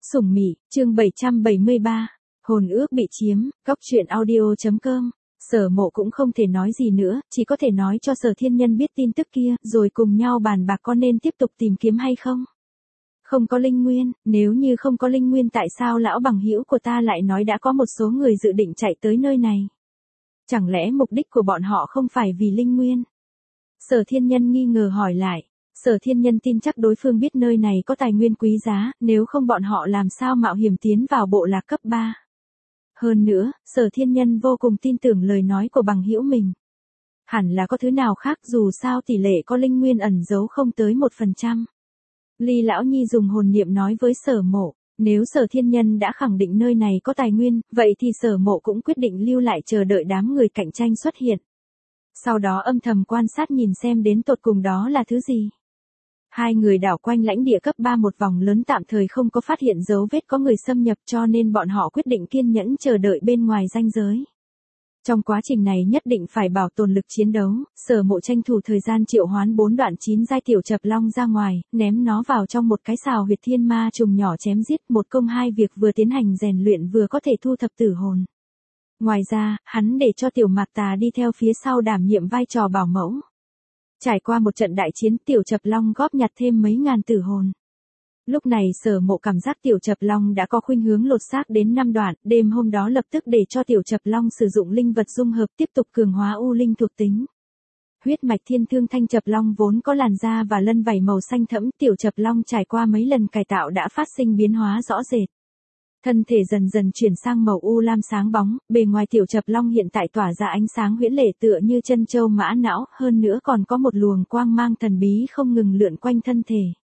Sủng Mị, chương 773, hồn ước bị chiếm, góc truyện audio.com. Sở Mộ cũng không thể nói gì nữa, chỉ có thể nói cho Sở Thiên Nhân biết tin tức kia, rồi cùng nhau bàn bạc có nên tiếp tục tìm kiếm hay không. Không có linh nguyên, nếu như không có linh nguyên tại sao lão bằng hữu của ta lại nói đã có một số người dự định chạy tới nơi này. Chẳng lẽ mục đích của bọn họ không phải vì linh nguyên? Sở Thiên Nhân nghi ngờ hỏi lại. Sở Thiên Nhân tin chắc đối phương biết nơi này có tài nguyên quý giá, nếu không bọn họ làm sao mạo hiểm tiến vào bộ lạc cấp 3. Hơn nữa, Sở Thiên Nhân vô cùng tin tưởng lời nói của bằng hữu mình. Hẳn là có thứ nào khác, dù sao tỷ lệ có linh nguyên ẩn giấu không tới 1%. Ly Lão Nhi dùng hồn niệm nói với Sở Mộ, nếu Sở Thiên Nhân đã khẳng định nơi này có tài nguyên, vậy thì Sở Mộ cũng quyết định lưu lại chờ đợi đám người cạnh tranh xuất hiện. Sau đó âm thầm quan sát nhìn xem đến tột cùng đó là thứ gì. Hai người đảo quanh lãnh địa cấp 3 một vòng lớn, tạm thời không có phát hiện dấu vết có người xâm nhập, cho nên bọn họ quyết định kiên nhẫn chờ đợi bên ngoài ranh giới. Trong quá trình này nhất định phải bảo tồn lực chiến đấu, Sở Mộ tranh thủ thời gian triệu hoán 4 đoạn 9 giai tiểu chập long ra ngoài, ném nó vào trong một cái sào huyệt thiên ma trùng nhỏ chém giết, một công hai việc, vừa tiến hành rèn luyện vừa có thể thu thập tử hồn. Ngoài ra, hắn để cho Tiểu Mạc Tà đi theo phía sau đảm nhiệm vai trò bảo mẫu. Trải qua một trận đại chiến, tiểu chập long góp nhặt thêm mấy ngàn tử hồn. Lúc này Sở Mộ cảm giác tiểu chập long đã có khuynh hướng lột xác đến 5 đoạn, đêm hôm đó lập tức để cho tiểu chập long sử dụng linh vật dung hợp tiếp tục cường hóa u linh thuộc tính. Huyết mạch thiên thương thanh chập long vốn có làn da và lân vảy màu xanh thẫm, tiểu chập long trải qua mấy lần cải tạo đã phát sinh biến hóa rõ rệt. Thân thể dần dần chuyển sang màu u lam sáng bóng, bề ngoài tiểu chập long hiện tại tỏa ra ánh sáng huyễn lệ tựa như chân châu mã não, hơn nữa còn có một luồng quang mang thần bí không ngừng lượn quanh thân thể.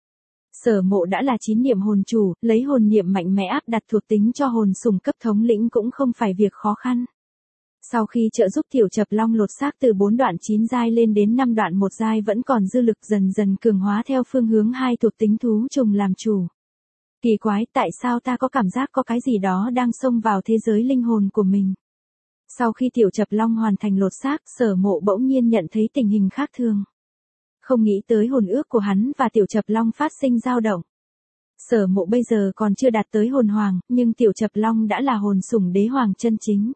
Sở Mộ đã là 9 niệm hồn chủ, lấy hồn niệm mạnh mẽ áp đặt thuộc tính cho hồn sủng cấp thống lĩnh cũng không phải việc khó khăn. Sau khi trợ giúp tiểu chập long lột xác từ 4 đoạn 9 giai lên đến 5 đoạn 1 giai vẫn còn dư lực, dần dần cường hóa theo phương hướng hai thuộc tính thú trùng làm chủ. Kỳ quái, tại sao ta có cảm giác có cái gì đó đang xông vào thế giới linh hồn của mình? Sau khi tiểu chập long hoàn thành lột xác, Sở Mộ bỗng nhiên nhận thấy tình hình khác thường. Không nghĩ tới hồn ước của hắn và tiểu chập long phát sinh dao động. Sở Mộ bây giờ còn chưa đạt tới hồn hoàng, nhưng tiểu chập long đã là hồn sủng đế hoàng chân chính.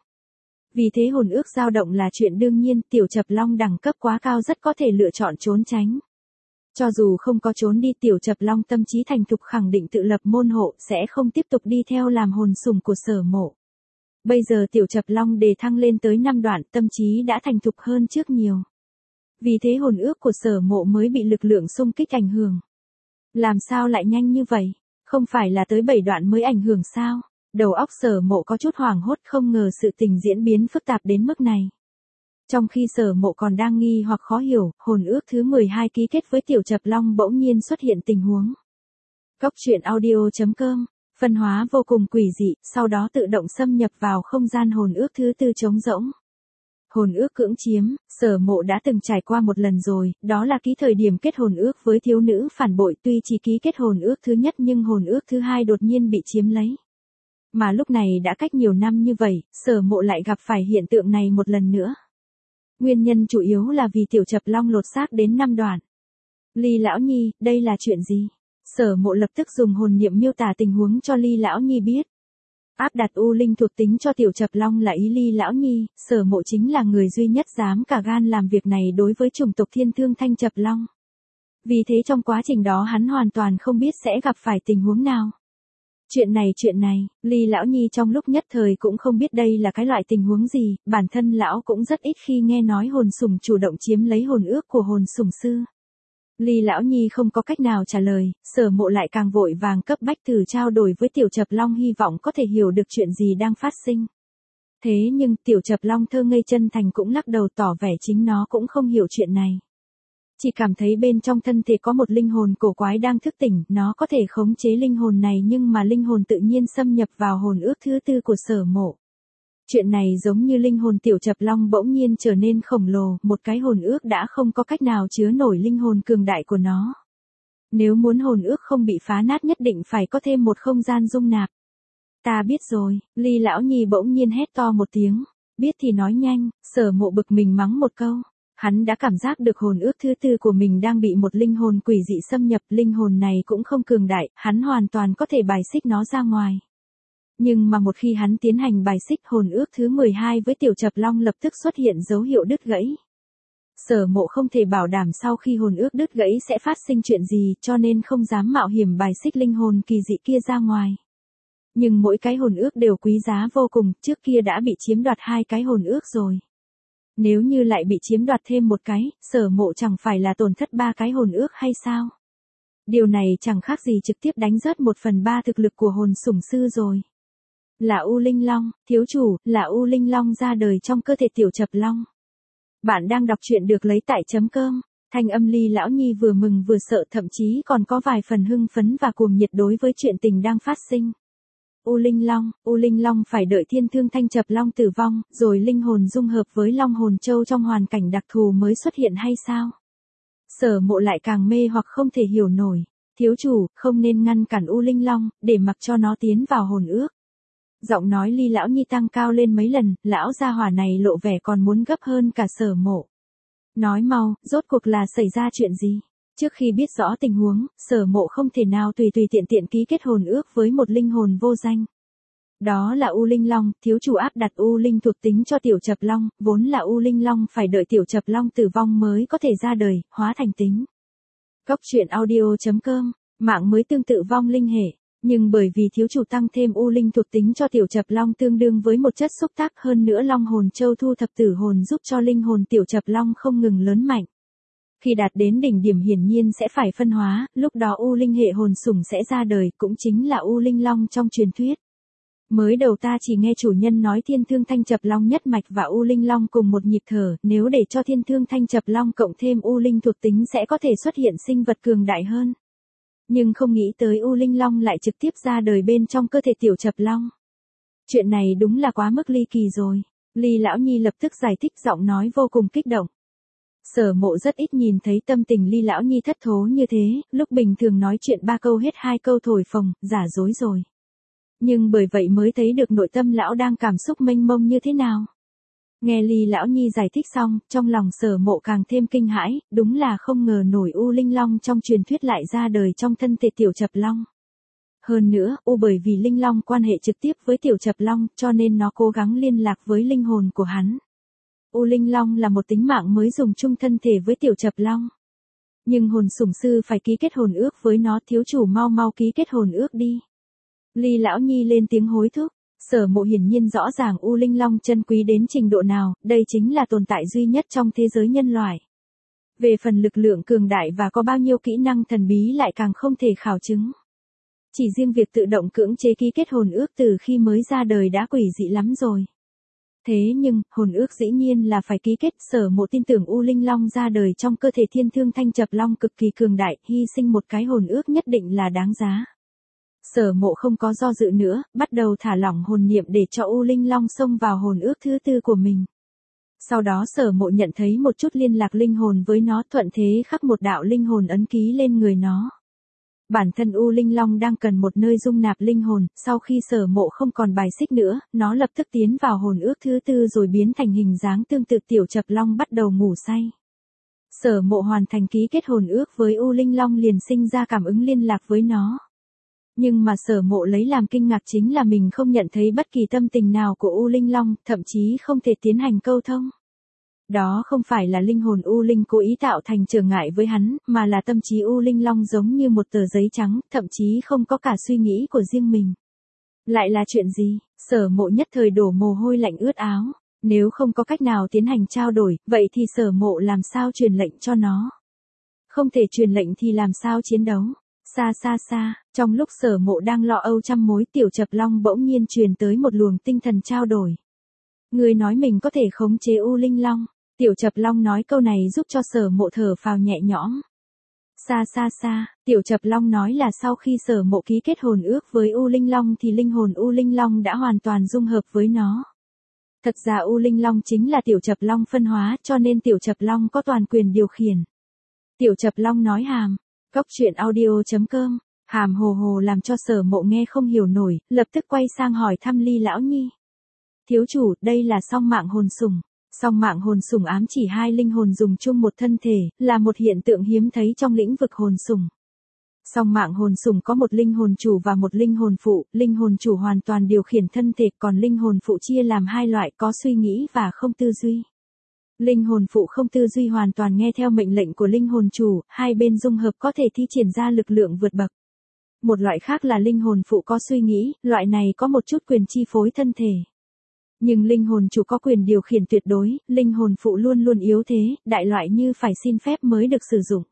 Vì thế hồn ước dao động là chuyện đương nhiên, tiểu chập long đẳng cấp quá cao rất có thể lựa chọn trốn tránh. Cho dù không có trốn đi, tiểu chập long tâm trí thành thục khẳng định tự lập môn hộ, sẽ không tiếp tục đi theo làm hồn sủng của Sở Mộ. Bây giờ tiểu chập long đề thăng lên tới 5 đoạn, tâm trí đã thành thục hơn trước nhiều. Vì thế hồn ước của Sở Mộ mới bị lực lượng xung kích ảnh hưởng. Làm sao lại nhanh như vậy? Không phải là tới 7 đoạn mới ảnh hưởng sao? Đầu óc Sở Mộ có chút hoảng hốt, không ngờ sự tình diễn biến phức tạp đến mức này. Trong khi Sở Mộ còn đang nghi hoặc khó hiểu, hồn ước thứ 12 ký kết với tiểu chập long bỗng nhiên xuất hiện tình huống. Góc truyện audio.com, phân hóa vô cùng quỷ dị, sau đó tự động xâm nhập vào không gian hồn ước thứ 4 trống rỗng. Hồn ước cưỡng chiếm, Sở Mộ đã từng trải qua một lần rồi, đó là ký thời điểm kết hồn ước với thiếu nữ phản bội, tuy chỉ ký kết hồn ước thứ nhất nhưng hồn ước thứ 2 đột nhiên bị chiếm lấy. Mà lúc này đã cách nhiều năm như vậy, Sở Mộ lại gặp phải hiện tượng này một lần nữa. Nguyên nhân chủ yếu là vì tiểu chập long lột xác đến 5 đoạn. Ly Lão Nhi, đây là chuyện gì? Sở Mộ lập tức dùng hồn niệm miêu tả tình huống cho Ly Lão Nhi biết. Áp đặt u linh thuộc tính cho tiểu chập long là ý Ly Lão Nhi, Sở Mộ chính là người duy nhất dám cả gan làm việc này đối với chủng tộc thiên thương thanh chập long. Vì thế trong quá trình đó hắn hoàn toàn không biết sẽ gặp phải tình huống nào. Chuyện này, Ly Lão Nhi trong lúc nhất thời cũng không biết đây là cái loại tình huống gì, bản thân lão cũng rất ít khi nghe nói hồn sủng chủ động chiếm lấy hồn ước của hồn sủng sư. Ly Lão Nhi không có cách nào trả lời, Sở Mộ lại càng vội vàng cấp bách thử trao đổi với tiểu chập long, hy vọng có thể hiểu được chuyện gì đang phát sinh. Thế nhưng tiểu chập long thơ ngây chân thành cũng lắc đầu tỏ vẻ chính nó cũng không hiểu chuyện này. Chỉ cảm thấy bên trong thân thể có một linh hồn cổ quái đang thức tỉnh, nó có thể khống chế linh hồn này nhưng mà linh hồn tự nhiên xâm nhập vào hồn ước thứ 4 của Sở Mộ. Chuyện này giống như linh hồn tiểu chập long bỗng nhiên trở nên khổng lồ, một cái hồn ước đã không có cách nào chứa nổi linh hồn cường đại của nó. Nếu muốn hồn ước không bị phá nát nhất định phải có thêm một không gian dung nạp. Ta biết rồi, Ly Lão Nhi bỗng nhiên hét to một tiếng, biết thì nói nhanh, Sở Mộ bực mình mắng một câu. Hắn đã cảm giác được hồn ước thứ tư của mình đang bị một linh hồn quỷ dị xâm nhập, linh hồn này cũng không cường đại, hắn hoàn toàn có thể bài xích nó ra ngoài. Nhưng mà một khi hắn tiến hành bài xích, hồn ước thứ 12 với Tiểu Chập Long lập tức xuất hiện dấu hiệu đứt gãy. Sở Mộ không thể bảo đảm sau khi hồn ước đứt gãy sẽ phát sinh chuyện gì, cho nên không dám mạo hiểm bài xích linh hồn kỳ dị kia ra ngoài. Nhưng mỗi cái hồn ước đều quý giá vô cùng, trước kia đã bị chiếm đoạt 2 cái hồn ước rồi. Nếu như lại bị chiếm đoạt thêm một cái, Sở Mộ chẳng phải là tổn thất 3 cái hồn ước hay sao? Điều này chẳng khác gì trực tiếp đánh rớt 1/3 thực lực của hồn sủng sư rồi. Là U Linh Long, thiếu chủ, là U Linh Long ra đời trong cơ thể Tiểu Chập Long. Bạn đang đọc truyện được lấy tại chấm cơm. Thanh âm Ly Lão Nhi vừa mừng vừa sợ, thậm chí còn có vài phần hưng phấn và cuồng nhiệt đối với chuyện tình đang phát sinh. U Linh Long phải đợi Thiên Thương Thanh Chập Long tử vong, rồi linh hồn dung hợp với Long Hồn Châu trong hoàn cảnh đặc thù mới xuất hiện hay sao? Sở Mộ lại càng mê hoặc không thể hiểu nổi. Thiếu chủ, không nên ngăn cản U Linh Long, để mặc cho nó tiến vào hồn ước. Giọng nói Ly Lão Nhi tăng cao lên mấy lần, lão gia hỏa này lộ vẻ còn muốn gấp hơn cả Sở Mộ. Nói mau, rốt cuộc là xảy ra chuyện gì? Trước khi biết rõ tình huống, Sở Mộ không thể nào tùy tiện tiện ký kết hồn ước với một linh hồn vô danh. Đó là U Linh Long, thiếu chủ áp đặt U Linh thuộc tính cho Tiểu Chập Long, vốn là U Linh Long phải đợi Tiểu Chập Long tử vong mới có thể ra đời, hóa thành tính. Cốc truyện audio.com, mạng mới tương tự vong linh hệ, nhưng bởi vì thiếu chủ tăng thêm U Linh thuộc tính cho Tiểu Chập Long tương đương với một chất xúc tác, hơn nữa Long Hồn Châu thu thập tử hồn giúp cho linh hồn Tiểu Chập Long không ngừng lớn mạnh. Khi đạt đến đỉnh điểm hiển nhiên sẽ phải phân hóa, lúc đó U Linh hệ hồn sủng sẽ ra đời, cũng chính là U Linh Long trong truyền thuyết. Mới đầu ta chỉ nghe chủ nhân nói Thiên Thương Thanh Chập Long nhất mạch và U Linh Long cùng một nhịp thở, nếu để cho Thiên Thương Thanh Chập Long cộng thêm U Linh thuộc tính sẽ có thể xuất hiện sinh vật cường đại hơn. Nhưng không nghĩ tới U Linh Long lại trực tiếp ra đời bên trong cơ thể Tiểu Chập Long. Chuyện này đúng là quá mức ly kỳ rồi. Ly Lão Nhi lập tức giải thích, giọng nói vô cùng kích động. Sở Mộ rất ít nhìn thấy tâm tình Ly Lão Nhi thất thố như thế, lúc bình thường nói chuyện 3 câu hết 2 câu thổi phồng, giả dối rồi. Nhưng bởi vậy mới thấy được nội tâm lão đang cảm xúc mênh mông như thế nào. Nghe Ly Lão Nhi giải thích xong, trong lòng Sở Mộ càng thêm kinh hãi, đúng là không ngờ nổi U Linh Long trong truyền thuyết lại ra đời trong thân thể Tiểu Chập Long. Hơn nữa, bởi vì Linh Long quan hệ trực tiếp với Tiểu Chập Long, cho nên nó cố gắng liên lạc với linh hồn của hắn. U Linh Long là một tính mạng mới dùng chung thân thể với Tiểu Chập Long. Nhưng hồn sủng sư phải ký kết hồn ước với nó, thiếu chủ mau ký kết hồn ước đi. Ly Lão Nhi lên tiếng hối thúc. Sở Mộ hiển nhiên rõ ràng U Linh Long chân quý đến trình độ nào, đây chính là tồn tại duy nhất trong thế giới nhân loại. Về phần lực lượng cường đại và có bao nhiêu kỹ năng thần bí lại càng không thể khảo chứng. Chỉ riêng việc tự động cưỡng chế ký kết hồn ước từ khi mới ra đời đã quỷ dị lắm rồi. Thế nhưng, hồn ước dĩ nhiên là phải ký kết. Sở Mộ tin tưởng U Linh Long ra đời trong cơ thể Thiên Thương Thanh Chập Long cực kỳ cường đại, hy sinh một cái hồn ước nhất định là đáng giá. Sở Mộ không có do dự nữa, bắt đầu thả lỏng hồn niệm để cho U Linh Long xông vào hồn ước thứ tư của mình. Sau đó Sở Mộ nhận thấy một chút liên lạc linh hồn với nó, thuận thế khắc một đạo linh hồn ấn ký lên người nó. Bản thân U Linh Long đang cần một nơi dung nạp linh hồn, sau khi Sở Mộ không còn bài xích nữa, nó lập tức tiến vào hồn ước thứ tư rồi biến thành hình dáng tương tự Tiểu Chập Long bắt đầu ngủ say. Sở Mộ hoàn thành ký kết hồn ước với U Linh Long liền sinh ra cảm ứng liên lạc với nó. Nhưng mà Sở Mộ lấy làm kinh ngạc chính là mình không nhận thấy bất kỳ tâm tình nào của U Linh Long, thậm chí không thể tiến hành câu thông. Đó không phải là linh hồn U Linh cố ý tạo thành trở ngại với hắn, mà là tâm trí U Linh Long giống như một tờ giấy trắng, thậm chí không có cả suy nghĩ của riêng mình. Lại là chuyện gì? Sở Mộ nhất thời đổ mồ hôi lạnh ướt áo. Nếu không có cách nào tiến hành trao đổi, vậy thì Sở Mộ làm sao truyền lệnh cho nó? Không thể truyền lệnh thì làm sao chiến đấu? Xa, trong lúc Sở Mộ đang lo âu trăm mối, Tiểu Chập Long bỗng nhiên truyền tới một luồng tinh thần trao đổi. Người nói mình có thể khống chế U Linh Long. Tiểu Chập Long nói câu này giúp cho Sở Mộ thở phào nhẹ nhõm. Xa, Tiểu Chập Long nói là sau khi Sở Mộ ký kết hồn ước với U Linh Long thì linh hồn U Linh Long đã hoàn toàn dung hợp với nó. Thật ra U Linh Long chính là Tiểu Chập Long phân hóa, cho nên Tiểu Chập Long có toàn quyền điều khiển. Tiểu Chập Long nói hàm. Cốc truyện audio.com, hàm hồ hồ làm cho Sở Mộ nghe không hiểu nổi, lập tức quay sang hỏi thăm Ly Lão Nhi. Thiếu chủ, đây là song mạng hồn sủng. Song mạng hồn sủng ám chỉ hai linh hồn dùng chung một thân thể, là một hiện tượng hiếm thấy trong lĩnh vực hồn sủng. Song mạng hồn sủng có một linh hồn chủ và một linh hồn phụ, linh hồn chủ hoàn toàn điều khiển thân thể, còn linh hồn phụ chia làm hai loại, có suy nghĩ và không tư duy. Linh hồn phụ không tư duy, hoàn toàn nghe theo mệnh lệnh của linh hồn chủ, hai bên dung hợp có thể thi triển ra lực lượng vượt bậc. Một loại khác là linh hồn phụ có suy nghĩ, loại này có một chút quyền chi phối thân thể. Nhưng linh hồn chủ có quyền điều khiển tuyệt đối, linh hồn phụ luôn luôn yếu thế, đại loại như phải xin phép mới được sử dụng.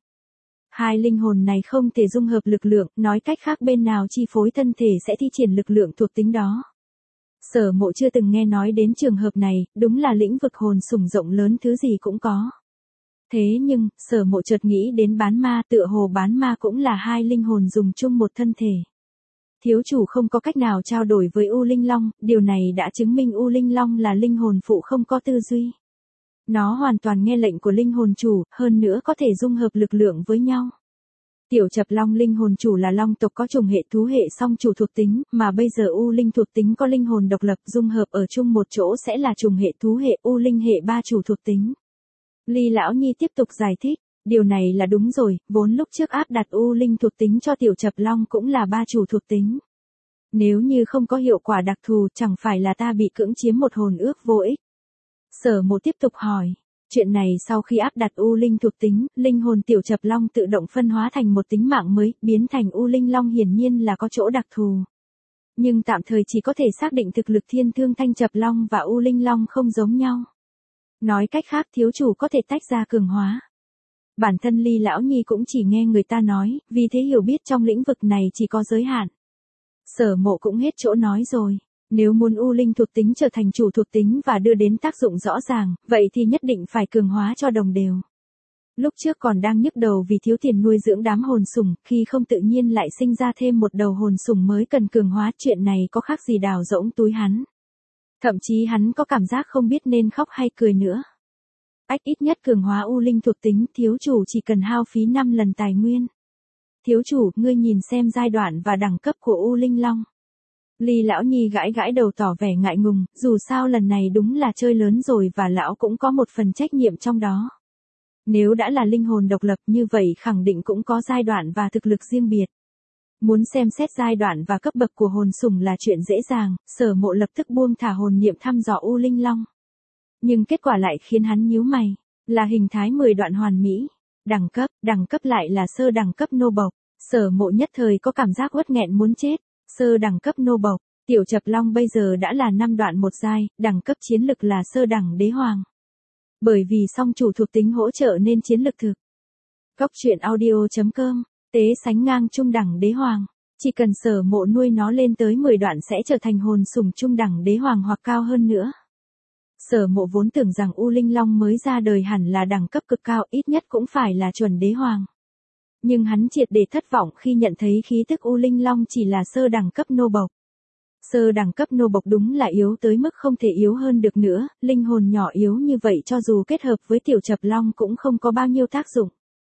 Hai linh hồn này không thể dung hợp lực lượng, nói cách khác bên nào chi phối thân thể sẽ thi triển lực lượng thuộc tính đó. Sở Mộ chưa từng nghe nói đến trường hợp này, đúng là lĩnh vực hồn sủng rộng lớn, thứ gì cũng có. Thế nhưng, Sở Mộ chợt nghĩ đến bán ma, tựa hồ bán ma cũng là hai linh hồn dùng chung một thân thể. Thiếu chủ không có cách nào trao đổi với U Linh Long, điều này đã chứng minh U Linh Long là linh hồn phụ không có tư duy. Nó hoàn toàn nghe lệnh của linh hồn chủ, hơn nữa có thể dung hợp lực lượng với nhau. Tiểu Chập Long linh hồn chủ là long tộc có trùng hệ thú hệ song chủ thuộc tính, mà bây giờ U Linh thuộc tính có linh hồn độc lập, dung hợp ở chung một chỗ sẽ là trùng hệ thú hệ, U Linh hệ ba chủ thuộc tính. Ly Lão Nhi tiếp tục giải thích, điều này là đúng rồi, vốn lúc trước áp đặt U Linh thuộc tính cho Tiểu Chập Long cũng là ba chủ thuộc tính. Nếu như không có hiệu quả đặc thù, chẳng phải là ta bị cưỡng chiếm một hồn ước vô ích. Sở Mộ tiếp tục hỏi, chuyện này sau khi áp đặt U Linh thuộc tính, linh hồn Tiểu Chập Long tự động phân hóa thành một tính mạng mới, biến thành U Linh Long, hiển nhiên là có chỗ đặc thù. Nhưng tạm thời chỉ có thể xác định thực lực Thiên Thương Thanh Chập Long và U Linh Long không giống nhau. Nói cách khác, thiếu chủ có thể tách ra cường hóa. Bản thân Ly Lão Nhi cũng chỉ nghe người ta nói, vì thế hiểu biết trong lĩnh vực này chỉ có giới hạn. Sở Mộ cũng hết chỗ nói rồi. Nếu muốn U Linh thuộc tính trở thành chủ thuộc tính và đưa đến tác dụng rõ ràng, vậy thì nhất định phải cường hóa cho đồng đều. Lúc trước còn đang nhức đầu vì thiếu tiền nuôi dưỡng đám hồn sủng, khi không tự nhiên lại sinh ra thêm một đầu hồn sủng mới cần cường hóa, chuyện này có khác gì đào rỗng túi hắn. Thậm chí hắn có cảm giác không biết nên khóc hay cười nữa. Ít nhất cường hóa U Linh thuộc tính, thiếu chủ chỉ cần hao phí 5 lần tài nguyên. Thiếu chủ, ngươi nhìn xem giai đoạn và đẳng cấp của U Linh Long. Ly Lão Nhi gãi gãi đầu tỏ vẻ ngại ngùng, dù sao lần này đúng là chơi lớn rồi và lão cũng có một phần trách nhiệm trong đó. Nếu đã là linh hồn độc lập như vậy khẳng định cũng có giai đoạn và thực lực riêng biệt. Muốn xem xét giai đoạn và cấp bậc của hồn sủng là chuyện dễ dàng, Sở Mộ lập tức buông thả hồn niệm thăm dò U Linh Long. Nhưng kết quả lại khiến hắn nhíu mày, là hình thái 10 đoạn hoàn mỹ. Đẳng cấp lại là sơ đẳng cấp nô bộc. Sở Mộ nhất thời có cảm giác uất nghẹn muốn chết. Sơ đẳng cấp nô bộc, Tiểu Chập Long bây giờ đã là 5 đoạn một giai, đẳng cấp chiến lực là sơ đẳng đế hoàng. Bởi vì song chủ thuộc tính hỗ trợ nên chiến lực thực. Góc truyện audio.com, tế sánh ngang trung đẳng đế hoàng. Chỉ cần Sở Mộ nuôi nó lên tới 10 đoạn sẽ trở thành hồn sủng trung đẳng đế hoàng hoặc cao hơn nữa. Sở Mộ vốn tưởng rằng U Linh Long mới ra đời hẳn là đẳng cấp cực cao, ít nhất cũng phải là chuẩn đế hoàng. Nhưng hắn triệt để thất vọng khi nhận thấy khí tức U Linh Long chỉ là sơ đẳng cấp nô bộc. Sơ đẳng cấp nô bộc đúng là yếu tới mức không thể yếu hơn được nữa, linh hồn nhỏ yếu như vậy cho dù kết hợp với Tiểu Chập Long cũng không có bao nhiêu tác dụng.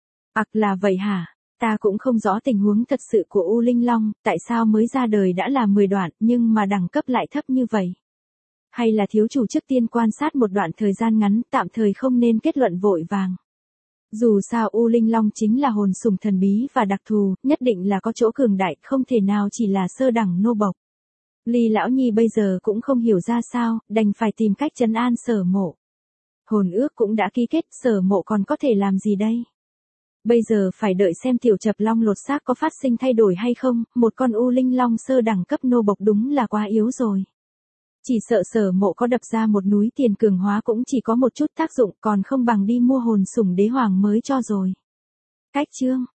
Là vậy hả? Ta cũng không rõ tình huống thật sự của U Linh Long, tại sao mới ra đời đã là 10 đoạn nhưng mà đẳng cấp lại thấp như vậy? Hay là thiếu chủ trước tiên quan sát một đoạn thời gian ngắn, tạm thời không nên kết luận vội vàng. Dù sao U Linh Long chính là hồn sủng thần bí và đặc thù, nhất định là có chỗ cường đại, không thể nào chỉ là sơ đẳng nô bộc. Ly Lão Nhi bây giờ cũng không hiểu ra sao, đành phải tìm cách trấn an Sở Mộ. Hồn ước cũng đã ký kết, Sở Mộ còn có thể làm gì đây? Bây giờ phải đợi xem Tiểu Chập Long lột xác có phát sinh thay đổi hay không, một con U Linh Long sơ đẳng cấp nô bộc đúng là quá yếu rồi. Chỉ sợ Sở Mộ có đập ra một núi tiền cường hóa cũng chỉ có một chút tác dụng, còn không bằng đi mua hồn sủng đế hoàng mới cho rồi. Cách chương